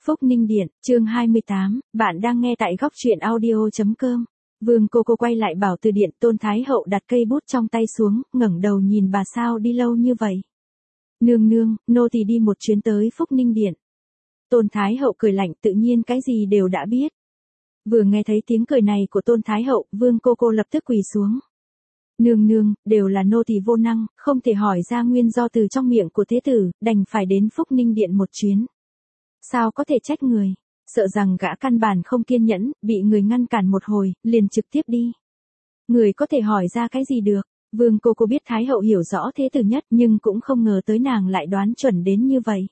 Phúc Ninh Điện, chương 28, bạn đang nghe tại góc truyện audio.com. Vương cô quay lại bảo từ điện, Tôn Thái Hậu đặt cây bút trong tay xuống, ngẩng đầu nhìn bà, sao đi lâu như vậy. Nương nương, nô tỳ đi một chuyến tới Phúc Ninh Điện. Tôn Thái Hậu cười lạnh, tự nhiên cái gì đều đã biết. Vừa nghe thấy tiếng cười này của Tôn Thái Hậu, Vương cô lập tức quỳ xuống. Nương nương, đều là nô tỳ vô năng, không thể hỏi ra nguyên do từ trong miệng của thế tử, đành phải đến Phúc Ninh Điện một chuyến. Sao có thể trách người, sợ rằng gã căn bản không kiên nhẫn, bị người ngăn cản một hồi, liền trực tiếp đi. Người có thể hỏi ra cái gì được, Vương cô biết Thái Hậu hiểu rõ thế tử nhất, nhưng cũng không ngờ tới nàng lại đoán chuẩn đến như vậy.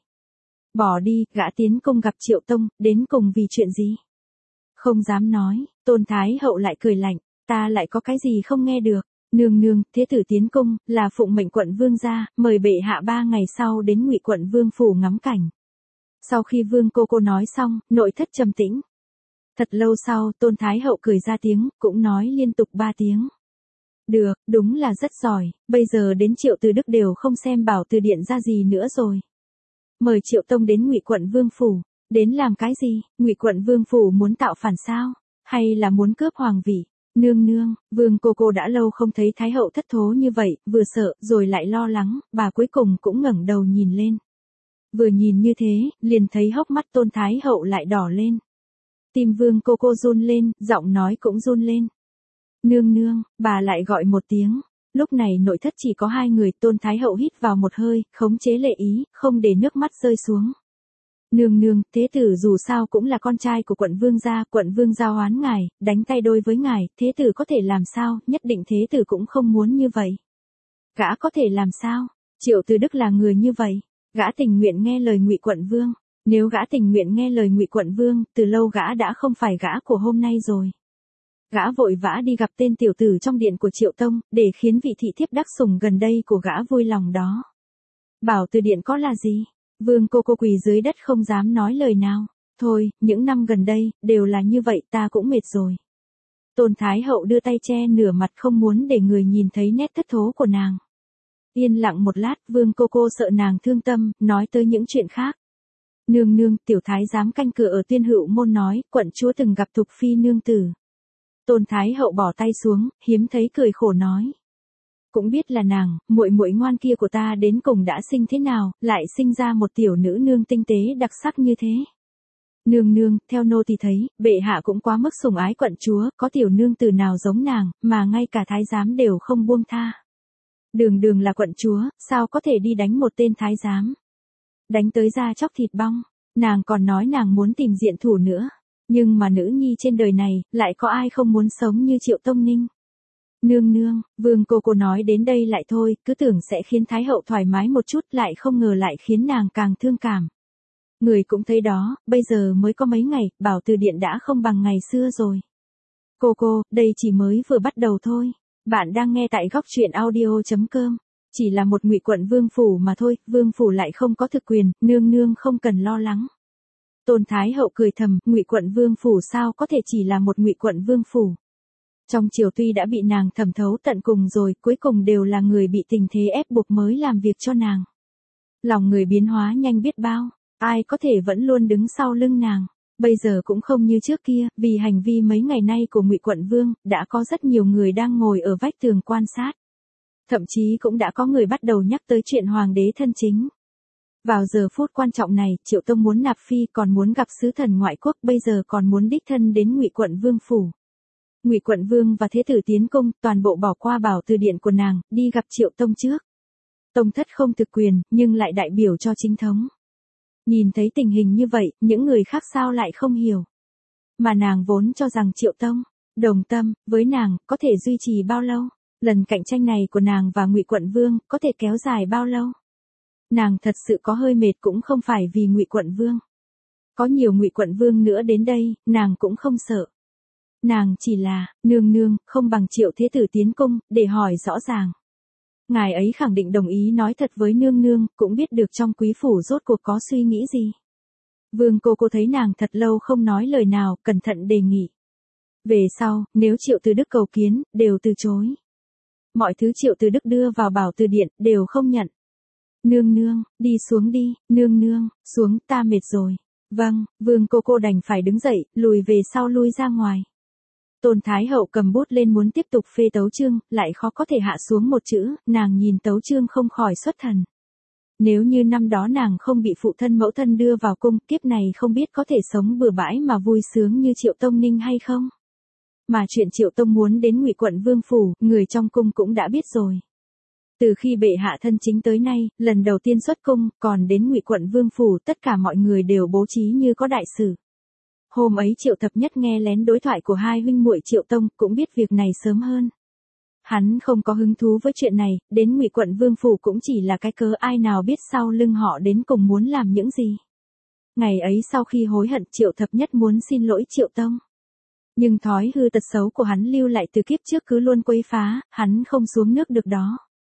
Bỏ đi, gã tiến cung gặp Triệu Tông, đến cùng vì chuyện gì? Không dám nói, Tôn Thái Hậu lại cười lạnh, ta lại có cái gì không nghe được. Nương nương, thế tử tiến cung, là phụng mệnh quận vương gia, mời bệ hạ 3 ngày sau đến Ngụy quận vương phủ ngắm cảnh. Sau khi Vương cô nói xong, nội thất trầm tĩnh. Thật lâu sau, Tôn Thái Hậu cười ra tiếng, cũng nói liên tục 3 tiếng. Được, đúng là rất giỏi, bây giờ đến Triệu Từ Đức đều không xem bảo từ điện ra gì nữa rồi. Mời Triệu Tông đến Ngụy quận vương phủ, đến làm cái gì? Ngụy quận vương phủ muốn tạo phản sao? Hay là muốn cướp hoàng vị? Nương nương, Vương cô đã lâu không thấy Thái Hậu thất thố như vậy, vừa sợ, rồi lại lo lắng, bà cuối cùng cũng ngẩng đầu nhìn lên. Vừa nhìn như thế, liền thấy hốc mắt Tôn Thái Hậu lại đỏ lên. Tim Vương cô run lên, giọng nói cũng run lên. Nương nương, bà lại gọi một tiếng. Lúc này nội thất chỉ có 2 người, Tôn Thái Hậu hít vào một hơi, khống chế lệ ý, không để nước mắt rơi xuống. Nương nương, thế tử dù sao cũng là con trai của quận vương gia hoán ngài, đánh tay đôi với ngài, thế tử có thể làm sao, nhất định thế tử cũng không muốn như vậy. Gã có thể làm sao? Triệu Từ Đức là người như vậy. Gã tình nguyện nghe lời Ngụy quận vương, nếu gã tình nguyện nghe lời Ngụy quận vương, từ lâu gã đã không phải gã của hôm nay rồi. Gã vội vã đi gặp tên tiểu tử trong điện của Triệu Tông, để khiến vị thị thiếp đắc sủng gần đây của gã vui lòng đó. Bảo từ điện có là gì? Vương cô quỳ dưới đất không dám nói lời nào. Thôi, những năm gần đây, đều là như vậy, ta cũng mệt rồi. Tôn Thái Hậu đưa tay che nửa mặt, không muốn để người nhìn thấy nét thất thố của nàng. Yên lặng một lát, Vương cô sợ nàng thương tâm, nói tới những chuyện khác. Nương nương, tiểu thái giám canh cửa ở Tuyên Hữu môn nói, quận chúa từng gặp Thục phi nương tử. Tôn Thái Hậu bỏ tay xuống, hiếm thấy cười khổ nói. Cũng biết là nàng, muội muội ngoan kia của ta đến cùng đã sinh thế nào, lại sinh ra một tiểu nữ nương tinh tế đặc sắc như thế. Nương nương, theo nô thì thấy, bệ hạ cũng quá mức sủng ái quận chúa, có tiểu nương tử nào giống nàng, mà ngay cả thái giám đều không buông tha. Đường là quận chúa, sao có thể đi đánh một tên thái giám? Đánh tới da chóc thịt bong, nàng còn nói nàng muốn tìm diện thủ nữa. Nhưng mà nữ nhi trên đời này, lại có ai không muốn sống như Triệu Tông Ninh? Nương nương, Vương cô nói đến đây lại thôi, cứ tưởng sẽ khiến Thái Hậu thoải mái một chút, lại không ngờ lại khiến nàng càng thương cảm. Người cũng thấy đó, bây giờ mới có mấy ngày, bảo từ điện đã không bằng ngày xưa rồi. Cô, đây chỉ mới vừa bắt đầu thôi. Bạn đang nghe tại góc truyện audio.com. Chỉ là một Ngụy quận vương phủ mà thôi, vương phủ lại không có thực quyền, nương nương không cần lo lắng. Tôn Thái Hậu cười thầm, Ngụy quận vương phủ sao có thể chỉ là một Ngụy quận vương phủ. Trong triều tuy đã bị nàng thẩm thấu tận cùng rồi, cuối cùng đều là người bị tình thế ép buộc mới làm việc cho nàng. Lòng người biến hóa nhanh biết bao, ai có thể vẫn luôn đứng sau lưng nàng. Bây giờ cũng không như trước kia, vì hành vi mấy ngày nay của Ngụy quận vương, đã có rất nhiều người đang ngồi ở vách tường quan sát. Thậm chí cũng đã có người bắt đầu nhắc tới chuyện hoàng đế thân chính. Vào giờ phút quan trọng này, Triệu Tông muốn nạp phi, còn muốn gặp sứ thần ngoại quốc, bây giờ còn muốn đích thân đến Ngụy quận vương phủ. Ngụy quận vương và thế tử tiến cung, toàn bộ bỏ qua bảo từ điện của nàng, đi gặp Triệu Tông trước. Tông thất không thực quyền, nhưng lại đại biểu cho chính thống. Nhìn thấy tình hình như vậy, những người khác sao lại không hiểu. Mà nàng vốn cho rằng Triệu Tông, đồng tâm, với nàng, có thể duy trì bao lâu? Lần cạnh tranh này của nàng và Ngụy quận vương, có thể kéo dài bao lâu? Nàng thật sự có hơi mệt, cũng không phải vì Ngụy quận vương. Có nhiều Ngụy quận vương nữa đến đây, nàng cũng không sợ. Nàng chỉ là, nương nương, không bằng Triệu thế tử tiến cung, để hỏi rõ ràng. Ngài ấy khẳng định đồng ý nói thật với nương nương, cũng biết được trong quý phủ rốt cuộc có suy nghĩ gì. Vương cô thấy nàng thật lâu không nói lời nào, cẩn thận đề nghị. Về sau, nếu Triệu Từ Đức cầu kiến, đều từ chối. Mọi thứ Triệu Từ Đức đưa vào bảo từ điện, đều không nhận. Nương nương, đi xuống đi, nương nương, xuống, ta mệt rồi. Vâng, Vương cô đành phải đứng dậy, lùi về sau lui ra ngoài. Tôn Thái Hậu cầm bút lên muốn tiếp tục phê tấu chương, lại khó có thể hạ xuống một chữ, nàng nhìn tấu chương không khỏi xuất thần. Nếu như năm đó nàng không bị phụ thân mẫu thân đưa vào cung, kiếp này không biết có thể sống bừa bãi mà vui sướng như Triệu Tông Ninh hay không. Mà chuyện Triệu Tông muốn đến Ngụy quận Vương phủ, người trong cung cũng đã biết rồi. Từ khi bệ hạ thân chính tới nay, lần đầu tiên xuất cung, còn đến Ngụy quận Vương phủ, tất cả mọi người đều bố trí như có đại sự. Hôm ấy Triệu Thập Nhất nghe lén đối thoại của hai huynh muội Triệu Tông, cũng biết việc này sớm hơn. Hắn không có hứng thú với chuyện này, đến Ngụy quận Vương phủ cũng chỉ là cái cớ, ai nào biết sau lưng họ đến cùng muốn làm những gì. Ngày ấy sau khi hối hận, Triệu Thập Nhất muốn xin lỗi Triệu Tông. Nhưng thói hư tật xấu của hắn lưu lại từ kiếp trước cứ luôn quấy phá, hắn không xuống nước được đó.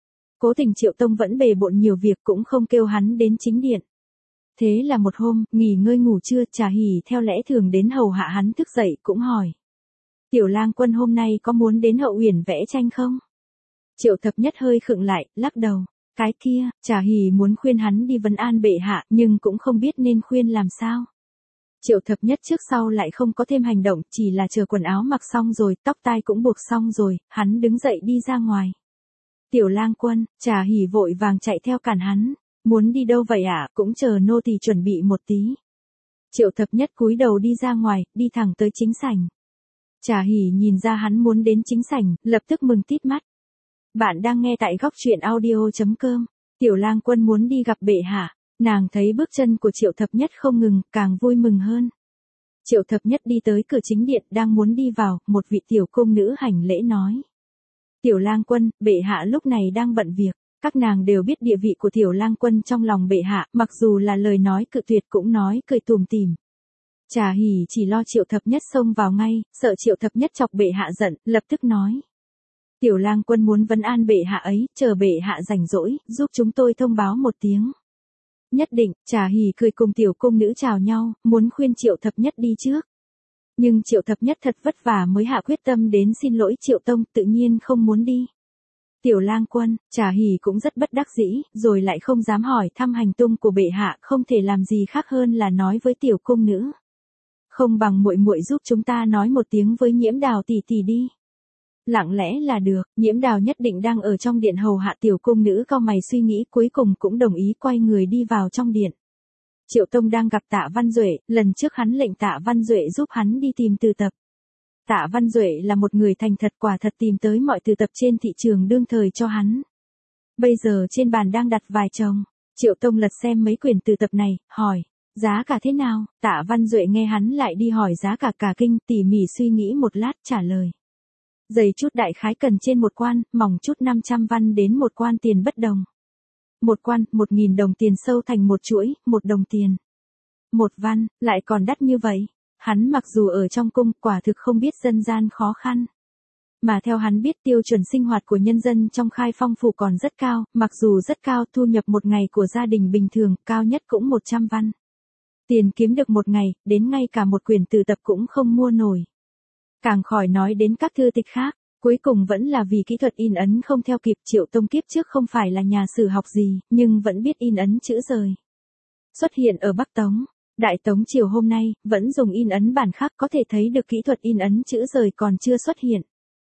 Cố tình Triệu Tông vẫn bề bộn nhiều việc, cũng không kêu hắn đến chính điện. Thế là một hôm, nghỉ ngơi ngủ trưa, Trà Hỉ theo lẽ thường đến hầu hạ hắn, thức dậy cũng hỏi. Tiểu Lang Quân hôm nay có muốn đến Hậu Uyển vẽ tranh không? Triệu Thập Nhất hơi khựng lại, lắc đầu. Cái kia, Trà Hỉ muốn khuyên hắn đi vấn an bệ hạ, nhưng cũng không biết nên khuyên làm sao. Triệu Thập Nhất trước sau lại không có thêm hành động, chỉ là chờ quần áo mặc xong rồi, tóc tai cũng buộc xong rồi, hắn đứng dậy đi ra ngoài. Tiểu Lang Quân, Trà Hỉ vội vàng chạy theo cản hắn. Muốn đi đâu vậy ạ? Cũng chờ nô tỳ chuẩn bị một tí. Triệu Thập Nhất cúi đầu đi ra ngoài, đi thẳng tới chính sảnh. Trà Hỉ nhìn ra hắn muốn đến chính sảnh, lập tức mừng tít mắt. Bạn đang nghe tại góc truyện audio.com. Tiểu Lang Quân muốn đi gặp bệ hạ. Nàng thấy bước chân của Triệu Thập Nhất không ngừng, càng vui mừng hơn. Triệu Thập Nhất đi tới cửa chính điện, đang muốn đi vào, một vị tiểu cung nữ hành lễ nói. Tiểu Lang Quân, bệ hạ lúc này đang bận việc. Các nàng đều biết địa vị của Tiểu Lang Quân trong lòng bệ hạ, mặc dù là lời nói cự tuyệt cũng nói cười tùm tìm. Trà Hỉ chỉ lo Triệu Thập Nhất xông vào ngay, sợ Triệu Thập Nhất chọc bệ hạ giận, lập tức nói. Tiểu Lang Quân muốn vấn an bệ hạ ấy, chờ bệ hạ rảnh rỗi, giúp chúng tôi thông báo một tiếng. Nhất định, Trà Hỉ cười cùng tiểu cung nữ chào nhau, muốn khuyên Triệu Thập Nhất đi trước. Nhưng Triệu Thập Nhất thật vất vả mới hạ quyết tâm đến xin lỗi Triệu Tông, tự nhiên không muốn đi. Tiểu Lang Quân, Trà Hỉ cũng rất bất đắc dĩ, rồi lại không dám hỏi thăm hành tung của bệ hạ, không thể làm gì khác hơn là nói với tiểu cung nữ. Không bằng muội muội giúp chúng ta nói một tiếng với Nhiễm Đào tỷ tỷ đi. Lặng lẽ là được, Nhiễm Đào nhất định đang ở trong điện hầu hạ, tiểu cung nữ cau mày suy nghĩ, cuối cùng cũng đồng ý quay người đi vào trong điện. Triệu Tông đang gặp Tạ Văn Duệ, lần trước hắn lệnh Tạ Văn Duệ giúp hắn đi tìm từ tập. Tạ Văn Duệ là một người thành thật, quả thật tìm tới mọi từ tập trên thị trường đương thời cho hắn. Bây giờ trên bàn đang đặt vài chồng. Triệu Tông lật xem mấy quyển từ tập này, hỏi, giá cả thế nào? Tạ Văn Duệ nghe hắn lại đi hỏi giá cả, cả kinh, tỉ mỉ suy nghĩ một lát trả lời. Dày chút đại khái cần trên một quan, mỏng chút 500 văn đến một quan tiền bất đồng. Một quan, 1.000 đồng tiền sâu thành một chuỗi, 1 đồng tiền. Một văn, lại còn đắt như vậy. Hắn mặc dù ở trong cung, quả thực không biết dân gian khó khăn. Mà theo hắn biết, tiêu chuẩn sinh hoạt của nhân dân trong Khai Phong phủ còn rất cao, mặc dù rất cao, thu nhập một ngày của gia đình bình thường, cao nhất cũng 100 văn. Tiền kiếm được một ngày, đến ngay cả một quyển từ tập cũng không mua nổi. Càng khỏi nói đến các thư tịch khác, cuối cùng vẫn là vì kỹ thuật in ấn không theo kịp. Triệu Tông kiếp trước không phải là nhà sử học gì, nhưng vẫn biết in ấn chữ rời. Xuất hiện ở Bắc Tống. Đại Tống triều hôm nay, vẫn dùng in ấn bản khác, có thể thấy được kỹ thuật in ấn chữ rời còn chưa xuất hiện.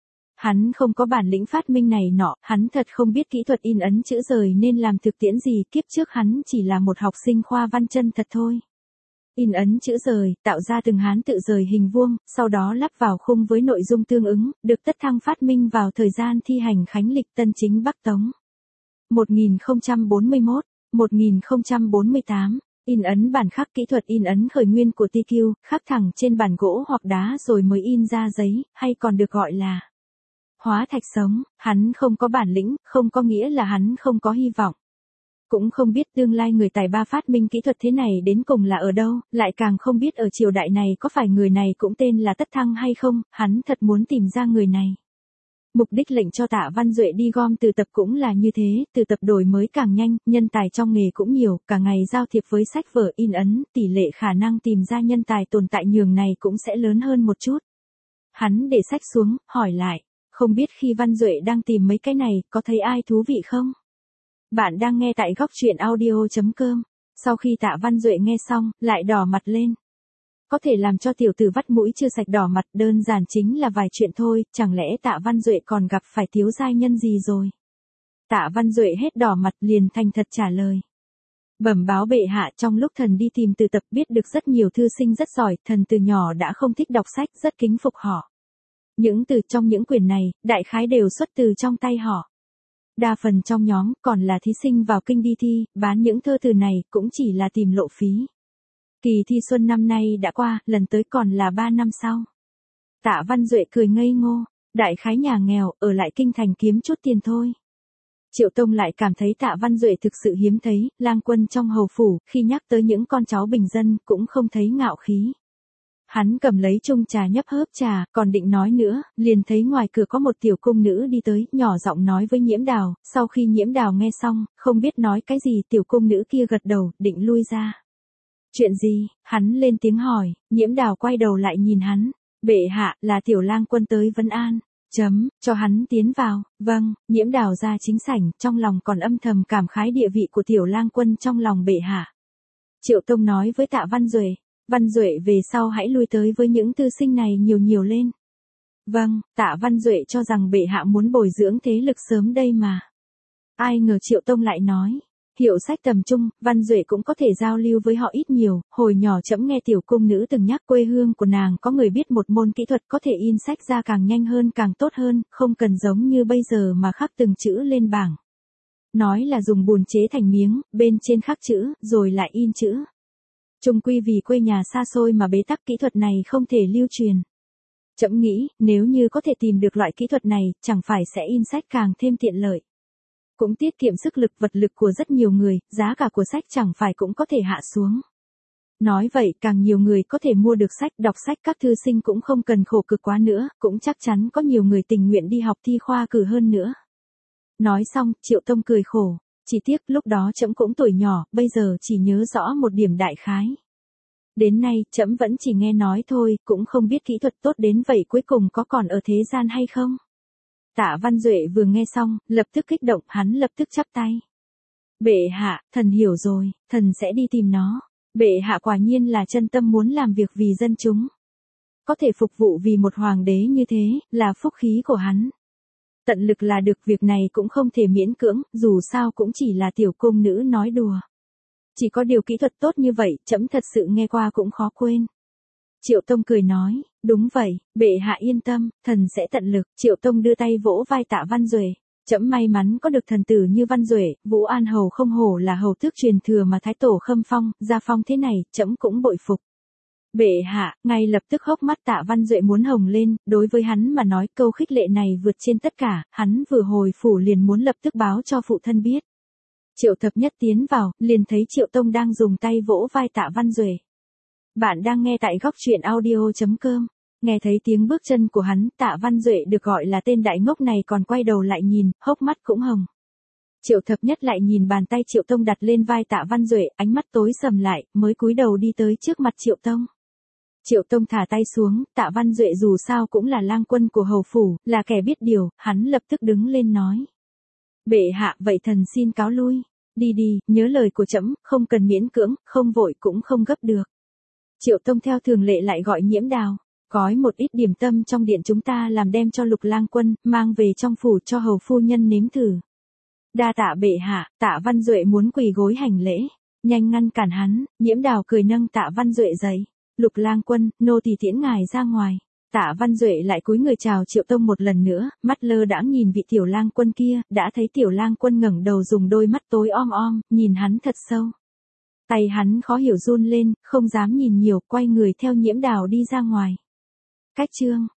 Hắn không có bản lĩnh phát minh này nọ, hắn thật không biết kỹ thuật in ấn chữ rời nên làm thực tiễn gì, kiếp trước hắn chỉ là một học sinh khoa văn chân thật thôi. In ấn chữ rời, tạo ra từng hán tự rời hình vuông, sau đó lắp vào khung với nội dung tương ứng, được Tất Thăng phát minh vào thời gian thi hành khánh lịch Tân Chính Bắc Tống. 1041, 1048. In ấn bản khắc, kỹ thuật in ấn khởi nguyên của TQ, khắc thẳng trên bản gỗ hoặc đá rồi mới in ra giấy, hay còn được gọi là hóa thạch sống. Hắn không có bản lĩnh, không có nghĩa là hắn không có hy vọng. Cũng không biết tương lai người tài ba phát minh kỹ thuật thế này đến cùng là ở đâu, lại càng không biết ở triều đại này có phải người này cũng tên là Tất Thăng hay không, hắn thật muốn tìm ra người này. Mục đích lệnh cho Tạ Văn Duệ đi gom từ tập cũng là như thế, từ tập đổi mới càng nhanh, nhân tài trong nghề cũng nhiều, cả ngày giao thiệp với sách vở in ấn, tỷ lệ khả năng tìm ra nhân tài tồn tại nhường này cũng sẽ lớn hơn một chút. Hắn để sách xuống, hỏi lại, không biết khi Văn Duệ đang tìm mấy cái này, có thấy ai thú vị không? Bạn đang nghe tại góc truyện audio.com. Sau khi Tạ Văn Duệ nghe xong, lại đỏ mặt lên. Có thể làm cho tiểu tử vắt mũi chưa sạch đỏ mặt đơn giản chính là vài chuyện thôi, chẳng lẽ Tạ Văn Duệ còn gặp phải thiếu giai nhân gì rồi? Tạ Văn Duệ hết đỏ mặt liền thành thật trả lời. Bẩm báo bệ hạ, trong lúc thần đi tìm từ tập biết được rất nhiều thư sinh rất giỏi, thần từ nhỏ đã không thích đọc sách, rất kính phục họ. Những từ trong những quyển này, đại khái đều xuất từ trong tay họ. Đa phần trong nhóm còn là thí sinh vào kinh đi thi, bán những thơ từ này cũng chỉ là tìm lộ phí. Kỳ thi xuân năm nay đã qua, lần tới còn là 3 năm sau. Tạ Văn Duệ cười ngây ngô, đại khái nhà nghèo, ở lại kinh thành kiếm chút tiền thôi. Triệu Tông lại cảm thấy Tạ Văn Duệ thực sự hiếm thấy, lang quân trong hầu phủ, khi nhắc tới những con cháu bình dân, cũng không thấy ngạo khí. Hắn cầm lấy chung trà nhấp hớp trà, còn định nói nữa, liền thấy ngoài cửa có một tiểu cung nữ đi tới, nhỏ giọng nói với Nhiễm Đào, sau khi Nhiễm Đào nghe xong, không biết nói cái gì, tiểu cung nữ kia gật đầu, định lui ra. Chuyện gì? Hắn lên tiếng hỏi, Nhiễm Đào quay đầu lại nhìn hắn, bệ hạ, là tiểu lang quân tới vấn an. Cho hắn tiến vào. Vâng, Nhiễm Đào ra chính sảnh, trong lòng còn âm thầm cảm khái địa vị của tiểu lang quân trong lòng bệ hạ. Triệu Tông nói với Tạ Văn Duệ, Văn Duệ về sau hãy lui tới với những thư sinh này nhiều nhiều lên. Vâng, Tạ Văn Duệ cho rằng bệ hạ muốn bồi dưỡng thế lực sớm đây mà. Ai ngờ Triệu Tông lại nói, hiệu sách tầm trung, Văn Duệ cũng có thể giao lưu với họ ít nhiều, hồi nhỏ trẫm nghe tiểu cung nữ từng nhắc quê hương của nàng có người biết một môn kỹ thuật có thể in sách ra càng nhanh hơn càng tốt hơn, không cần giống như bây giờ mà khắc từng chữ lên bảng. Nói là dùng bùn chế thành miếng, bên trên khắc chữ, rồi lại in chữ. Chung quy vì quê nhà xa xôi mà bế tắc kỹ thuật này không thể lưu truyền. Trẫm nghĩ, nếu như có thể tìm được loại kỹ thuật này, chẳng phải sẽ in sách càng thêm tiện lợi. Cũng tiết kiệm sức lực vật lực của rất nhiều người, giá cả của sách chẳng phải cũng có thể hạ xuống. Nói vậy, càng nhiều người có thể mua được sách, đọc sách, các thư sinh cũng không cần khổ cực quá nữa, cũng chắc chắn có nhiều người tình nguyện đi học thi khoa cử hơn nữa. Nói xong, Triệu Tông cười khổ, chỉ tiếc lúc đó trẫm cũng tuổi nhỏ, bây giờ chỉ nhớ rõ một điểm đại khái. Đến nay, trẫm vẫn chỉ nghe nói thôi, cũng không biết kỹ thuật tốt đến vậy cuối cùng có còn ở thế gian hay không. Tạ Văn Duệ vừa nghe xong, lập tức kích động, hắn lập tức chắp tay. Bệ hạ, thần hiểu rồi, thần sẽ đi tìm nó. Bệ hạ quả nhiên là chân tâm muốn làm việc vì dân chúng. Có thể phục vụ vì một hoàng đế như thế, là phúc khí của hắn. Tận lực là được, việc này cũng không thể miễn cưỡng, dù sao cũng chỉ là tiểu cung nữ nói đùa. Chỉ có điều kỹ thuật tốt như vậy, trẫm thật sự nghe qua cũng khó quên. Triệu Tông cười nói, đúng vậy, bệ hạ yên tâm, thần sẽ tận lực. Triệu Tông đưa tay vỗ vai Tạ Văn Duệ. Trẫm may mắn có được thần tử như Văn Duệ, Vũ An Hầu không hổ là hầu tước truyền thừa mà Thái Tổ khâm phong, gia phong thế này, trẫm cũng bội phục. Bệ hạ, ngay lập tức hốc mắt Tạ Văn Duệ muốn hồng lên, đối với hắn mà nói câu khích lệ này vượt trên tất cả, hắn vừa hồi phủ liền muốn lập tức báo cho phụ thân biết. Triệu Thập Nhất tiến vào, liền thấy Triệu Tông đang dùng tay vỗ vai Tạ Văn Duệ. Bạn đang nghe tại góc truyện audio.com. Nghe thấy tiếng bước chân của hắn, Tạ Văn Duệ được gọi là tên đại ngốc này còn quay đầu lại nhìn, hốc mắt cũng hồng. Triệu Thập Nhất lại nhìn bàn tay Triệu Tông đặt lên vai Tạ Văn Duệ, ánh mắt tối sầm lại, mới cúi đầu đi tới trước mặt Triệu Tông. Triệu Tông thả tay xuống, Tạ Văn Duệ dù sao cũng là lang quân của hầu phủ, là kẻ biết điều, hắn lập tức đứng lên nói. Bệ hạ, vậy thần xin cáo lui. Đi đi, nhớ lời của trẫm, không cần miễn cưỡng, không vội cũng không gấp được. Triệu Tông theo thường lệ lại gọi Nhiễm Đào. Gói một ít điểm tâm trong điện chúng ta làm đem cho Lục lang quân, mang về trong phủ cho hầu phu nhân nếm thử. Đa tạ bệ hạ. Tạ Văn Duệ muốn quỳ gối hành lễ. Nhanh ngăn cản hắn, Nhiễm Đào cười nâng Tạ Văn Duệ dậy. Lục lang quân, nô tỳ tiễn ngài ra ngoài. Tạ Văn Duệ lại cúi người chào Triệu Tông một lần nữa, mắt lơ đãng nhìn vị tiểu lang quân kia, đã thấy tiểu lang quân ngẩng đầu dùng đôi mắt tối om om, nhìn hắn thật sâu. Tay hắn khó hiểu run lên, không dám nhìn nhiều, quay người theo Nhiễm Đào đi ra ngoài. Cách chương